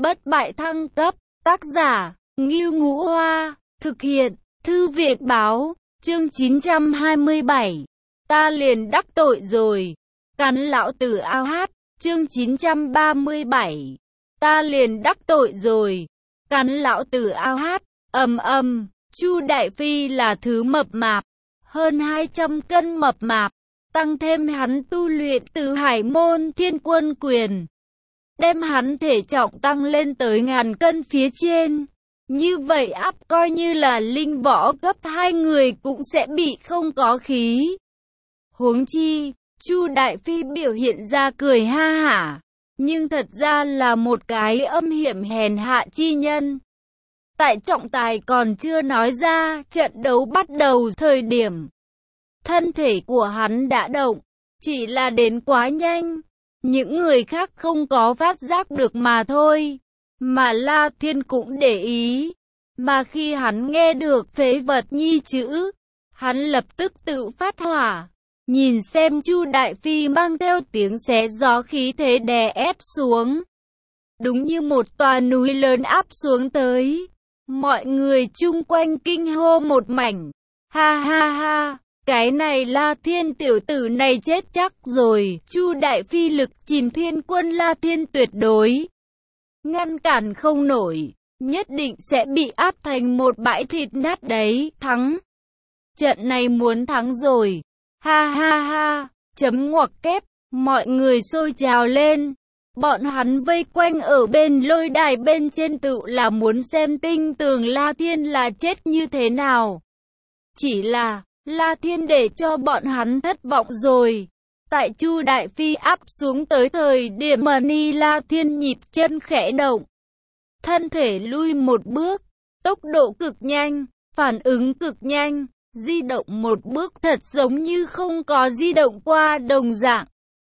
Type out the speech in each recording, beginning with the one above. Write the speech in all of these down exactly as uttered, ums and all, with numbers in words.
Bất bại thăng cấp, tác giả, Ngưu Ngũ Hoa, thực hiện, Thư viện Báo, chương chín trăm hai mươi bảy. Ta liền đắc tội rồi, cắn lão tử ao hát, chương chín trăm ba mươi bảy. Ta liền đắc tội rồi, cắn lão tử ao hát, ầm ầm, Chu Đại Phi là thứ mập mạp, hơn hai trăm cân mập mạp, tăng thêm hắn tu luyện Tử Hải Môn Thiên Quân Quyền, đem hắn thể trọng tăng lên tới ngàn cân phía trên. Như vậy áp coi như là linh võ cấp hai người cũng sẽ bị không có khí. Huống chi, Chu Đại Phi biểu hiện ra cười ha hả, nhưng thật ra là một cái âm hiểm hèn hạ chi nhân. Tại trọng tài còn chưa nói ra trận đấu bắt đầu thời điểm, thân thể của hắn đã động, chỉ là đến quá nhanh, những người khác không có phát giác được mà thôi. Mà La Thiên cũng để ý, mà khi hắn nghe được phế vật nhi chữ, hắn lập tức tự phát hỏa, nhìn xem Chu Đại Phi mang theo tiếng xé gió khí thế đè ép xuống. Đúng như một tòa núi lớn áp xuống tới, mọi người chung quanh kinh hô một mảnh, ha ha ha, cái này La Thiên tiểu tử này chết chắc rồi, Chu Đại Phi lực chìm thiên quân La Thiên tuyệt đối ngăn cản không nổi, nhất định sẽ bị áp thành một bãi thịt nát đấy, thắng. Trận này muốn thắng rồi, ha ha ha, chấm ngoặc kép, mọi người sôi trào lên. Bọn hắn vây quanh ở bên lôi đài bên trên tự là muốn xem tinh tường La Thiên là chết như thế nào. Chỉ là, La Thiên để cho bọn hắn thất vọng rồi. Tại Chu Đại Phi áp xuống tới thời điểm Mani La Thiên nhịp chân khẽ động, thân thể lui một bước, tốc độ cực nhanh, phản ứng cực nhanh, di động một bước thật giống như không có di động qua đồng dạng.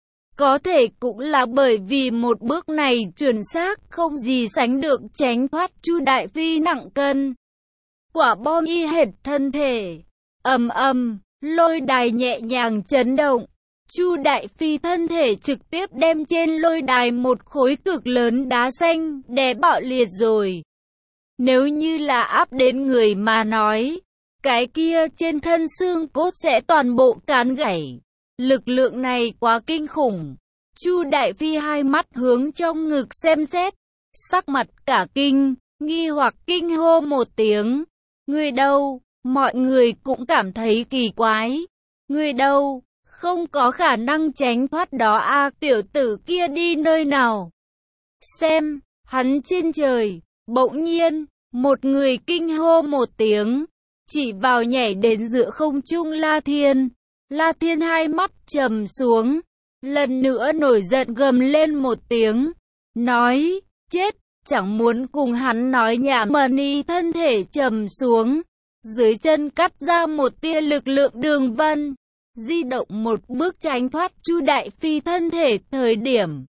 Có thể cũng là bởi vì một bước này chuẩn xác không gì sánh được tránh thoát Chu Đại Phi nặng cân. Quả bom y hệt thân thể, ầm ầm, lôi đài nhẹ nhàng chấn động. Chu Đại Phi thân thể trực tiếp đem trên lôi đài một khối cực lớn đá xanh đè bạo liệt rồi. Nếu như là áp đến người mà nói, cái kia trên thân xương cốt sẽ toàn bộ cán gãy. Lực lượng này quá kinh khủng. Chu Đại Phi hai mắt hướng trong ngực xem xét, sắc mặt cả kinh, nghi hoặc kinh hô một tiếng. Người đâu? Mọi người cũng cảm thấy kỳ quái. Người đâu? Không có khả năng tránh thoát đó a, tiểu tử kia đi nơi nào? Xem, hắn trên trời. Bỗng nhiên, một người kinh hô một tiếng, chỉ vào nhảy đến giữa không trung La Thiên. La Thiên hai mắt trầm xuống, lần nữa nổi giận gầm lên một tiếng, nói, chết, chẳng muốn cùng hắn nói nhảm. Mani thân thể trầm xuống, dưới chân cắt ra một tia lực lượng đường vân, di động một bước tránh thoát Chu Đại Phi thân thể thời điểm.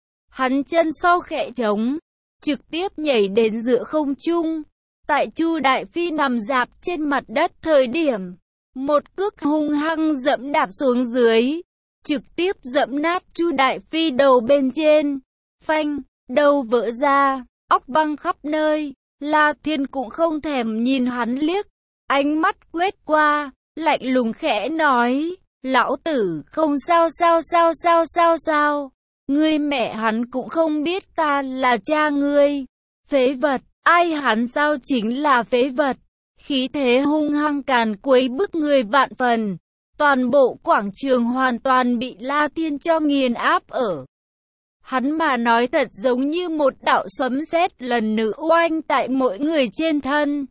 Hắn chân sau khẽ trống, trực tiếp nhảy đến giữa không trung, tại Chu Đại Phi nằm rạp trên mặt đất thời điểm. Một cước hung hăng dẫm đạp xuống dưới, trực tiếp dẫm nát Chu Đại Phi đầu bên trên. Phanh, đầu vỡ ra, óc văng khắp nơi. La Thiên cũng không thèm nhìn hắn liếc, ánh mắt quét qua, lạnh lùng khẽ nói, lão tử không sao sao sao sao sao sao. Ngươi mẹ hắn cũng không biết ta là cha ngươi. Phế vật, ai hắn sao chính là phế vật. Khí thế hung hăng càn quấy bức người vạn phần, toàn bộ quảng trường hoàn toàn bị La Thiên cho nghiền áp ở. Hắn mà nói thật giống như một đạo sấm sét lần nữa oanh tại mỗi người trên thân.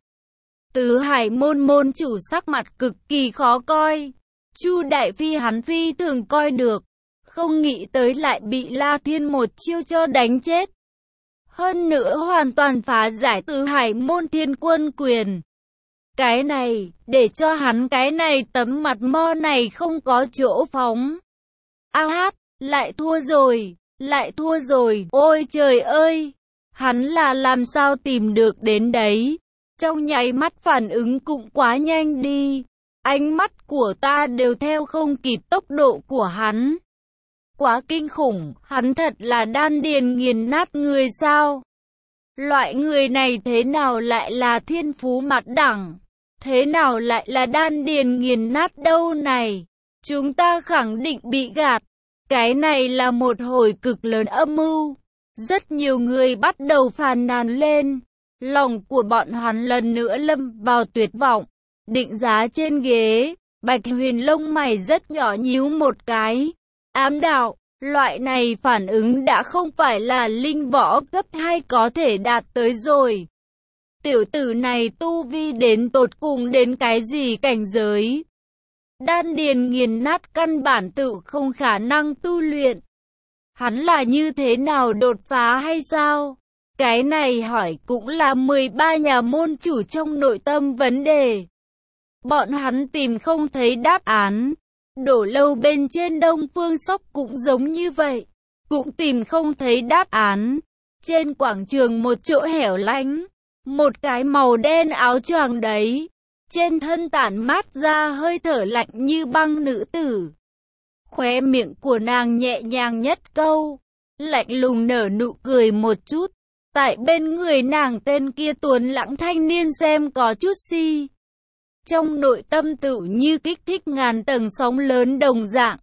Tứ Hải môn môn chủ sắc mặt cực kỳ khó coi. Chu Đại Phi hắn phi thường coi được, không nghĩ tới lại bị La Thiên một chiêu cho đánh chết. Hơn nữa hoàn toàn phá giải Tứ Hải môn Thiên Quân Quyền. Cái này, để cho hắn cái này tấm mặt mo này không có chỗ phóng. A hát, lại thua rồi, lại thua rồi, ôi trời ơi, hắn là làm sao tìm được đến đấy, trong nháy mắt phản ứng cũng quá nhanh đi, ánh mắt của ta đều theo không kịp tốc độ của hắn. Quá kinh khủng, hắn thật là đan điền nghiền nát người sao. Loại người này thế nào lại là thiên phú mặt đẳng? Thế nào lại là đan điền nghiền nát đâu này? Chúng ta khẳng định bị gạt. Cái này là một hồi cực lớn âm mưu. Rất nhiều người bắt đầu phàn nàn lên. Lòng của bọn hắn lần nữa lâm vào tuyệt vọng. Định giá trên ghế, Bạch Huyền lông mày rất nhỏ nhíu một cái. Ám đạo, loại này phản ứng đã không phải là linh võ cấp hai có thể đạt tới rồi. Tiểu tử này tu vi đến tột cùng đến cái gì cảnh giới? Đan điền nghiền nát căn bản tự không khả năng tu luyện. Hắn là như thế nào đột phá hay sao? Cái này hỏi cũng là mười ba nhà môn chủ trong nội tâm vấn đề. Bọn hắn tìm không thấy đáp án. Đổ lâu bên trên Đông Phương Sóc cũng giống như vậy. Cũng tìm không thấy đáp án. Trên quảng trường một chỗ hẻo lánh. Một cái màu đen áo choàng đấy. Trên thân tản mát ra hơi thở lạnh như băng nữ tử. Khóe miệng của nàng nhẹ nhàng nhất câu. Lạnh lùng nở nụ cười một chút. Tại bên người nàng tên kia tuấn lãng thanh niên xem có chút si. Trong nội tâm tự như kích thích ngàn tầng sóng lớn đồng dạng.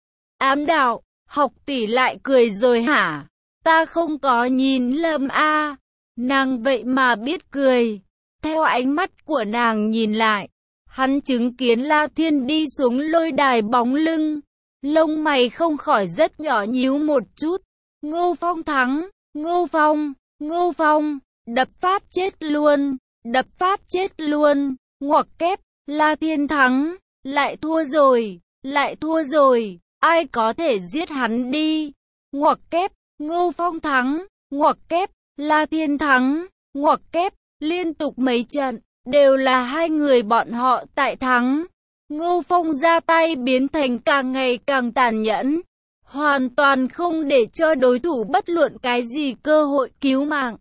Ám đạo, học tỷ lại cười rồi hả? Ta không có nhìn lầm a. À. Nàng vậy mà biết cười. Theo ánh mắt của nàng nhìn lại, hắn chứng kiến La Thiên đi xuống lôi đài bóng lưng. Lông mày không khỏi rất nhỏ nhíu một chút. Ngô Phong thắng, Ngô Phong, Ngô Phong, đập phát chết luôn, đập phát chết luôn, ngoặc kép, La Thiên thắng, lại thua rồi, lại thua rồi, ai có thể giết hắn đi, ngoặc kép, Ngô Phong thắng, ngoặc kép, La Thiên thắng, ngoặc kép, liên tục mấy trận, đều là hai người bọn họ tại thắng. Ngô Phong ra tay biến thành càng ngày càng tàn nhẫn, hoàn toàn không để cho đối thủ bất luận cái gì cơ hội cứu mạng.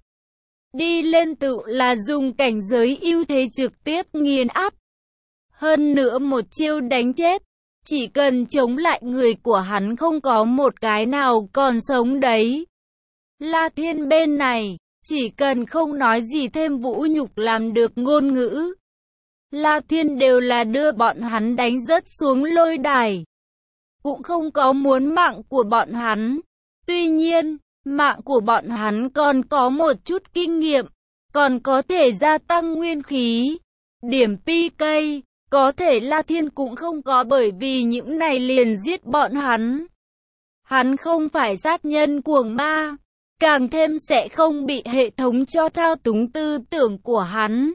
Đi lên tự là dùng cảnh giới ưu thế trực tiếp nghiền áp. Hơn nữa một chiêu đánh chết, chỉ cần chống lại người của hắn không có một cái nào còn sống đấy. La Thiên bên này, chỉ cần không nói gì thêm vũ nhục làm được ngôn ngữ. La Thiên đều là đưa bọn hắn đánh rớt xuống lôi đài. Cũng không có muốn mạng của bọn hắn. Tuy nhiên, mạng của bọn hắn còn có một chút kinh nghiệm, còn có thể gia tăng nguyên khí. Điểm pê ca, có thể La Thiên cũng không có bởi vì những này liền giết bọn hắn. Hắn không phải sát nhân cuồng ma, càng thêm sẽ không bị hệ thống cho thao túng tư tưởng của hắn.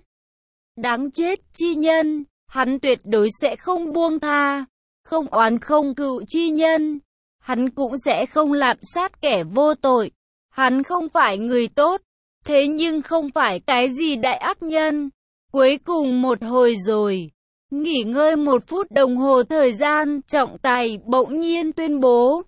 Đáng chết chi nhân, hắn tuyệt đối sẽ không buông tha, không oán không cựu chi nhân, hắn cũng sẽ không lạm sát kẻ vô tội. Hắn không phải người tốt, thế nhưng không phải cái gì đại ác nhân. Cuối cùng một hồi rồi, nghỉ ngơi một phút đồng hồ thời gian, trọng tài bỗng nhiên tuyên bố.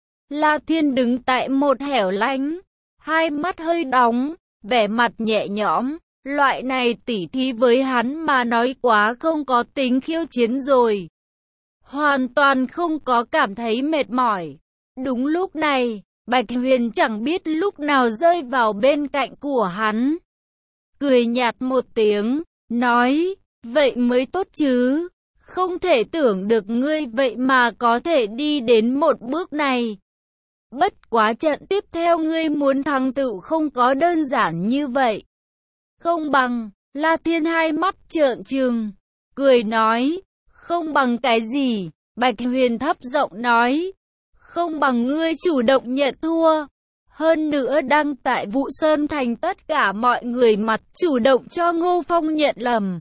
La Thiên đứng tại một hẻo lánh, hai mắt hơi đóng, vẻ mặt nhẹ nhõm. Loại này tỉ thí với hắn mà nói quá không có tính khiêu chiến rồi. Hoàn toàn không có cảm thấy mệt mỏi. Đúng lúc này, Bạch Huyền chẳng biết lúc nào rơi vào bên cạnh của hắn. Cười nhạt một tiếng, nói, vậy mới tốt chứ. Không thể tưởng được ngươi vậy mà có thể đi đến một bước này. Bất quá trận tiếp theo ngươi muốn thắng tự không có đơn giản như vậy. Không bằng, La Thiên hai mắt trợn trừng, cười nói, không bằng cái gì? Bạch Huyền thấp giọng nói, không bằng ngươi chủ động nhận thua. Hơn nữa đăng tại Vũ Sơn Thành tất cả mọi người mặt chủ động cho Ngô Phong nhận lầm.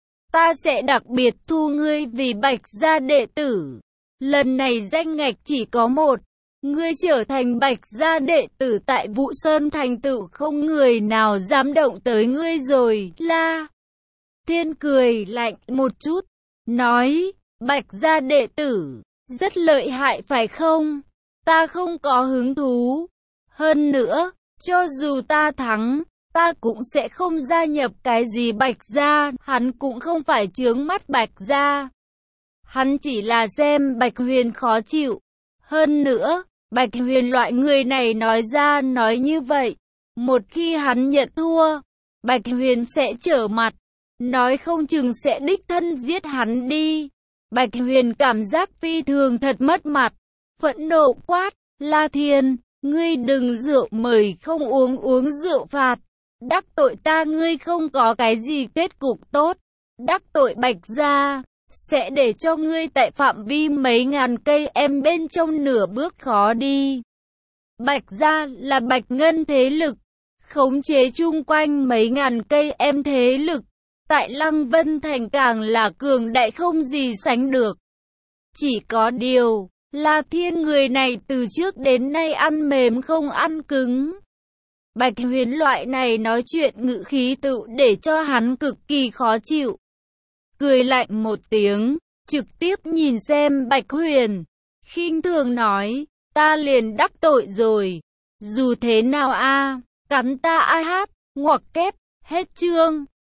Ta sẽ đặc biệt thu ngươi vì Bạch gia đệ tử. Lần này danh ngạch chỉ có một. Ngươi trở thành Bạch gia đệ tử tại Vũ Sơn Thành tự không người nào dám động tới ngươi rồi. La Thiên cười lạnh một chút, nói, Bạch gia đệ tử, rất lợi hại phải không? Ta không có hứng thú. Hơn nữa, cho dù ta thắng, ta cũng sẽ không gia nhập cái gì Bạch gia, hắn cũng không phải chướng mắt Bạch gia. Hắn chỉ là xem Bạch Huyền khó chịu. Hơn nữa, Bạch Huyền loại người này nói ra nói như vậy, Một khi hắn nhận thua, Bạch Huyền sẽ trở mặt, nói không chừng sẽ đích thân giết hắn đi. Bạch Huyền cảm giác phi thường thật mất mặt, phẫn nộ quát, La Thiên, ngươi đừng rượu mời không uống uống rượu phạt, đắc tội ta ngươi không có cái gì kết cục tốt, đắc tội Bạch gia, sẽ để cho ngươi tại phạm vi mấy ngàn cây em bên trong nửa bước khó đi. Bạch gia là Bạch Ngân thế lực, khống chế chung quanh mấy ngàn cây em thế lực, tại Lăng Vân Thành càng là cường đại không gì sánh được. Chỉ có điều, La Thiên người này từ trước đến nay ăn mềm không ăn cứng. Bạch Huyền loại này nói chuyện ngữ khí tự để cho hắn cực kỳ khó chịu. Cười lạnh một tiếng, trực tiếp nhìn xem Bạch Huyền, khinh thường nói, ta liền đắc tội rồi. Dù thế nào a, cắn ta ai hát, ngoặc kép, hết chương.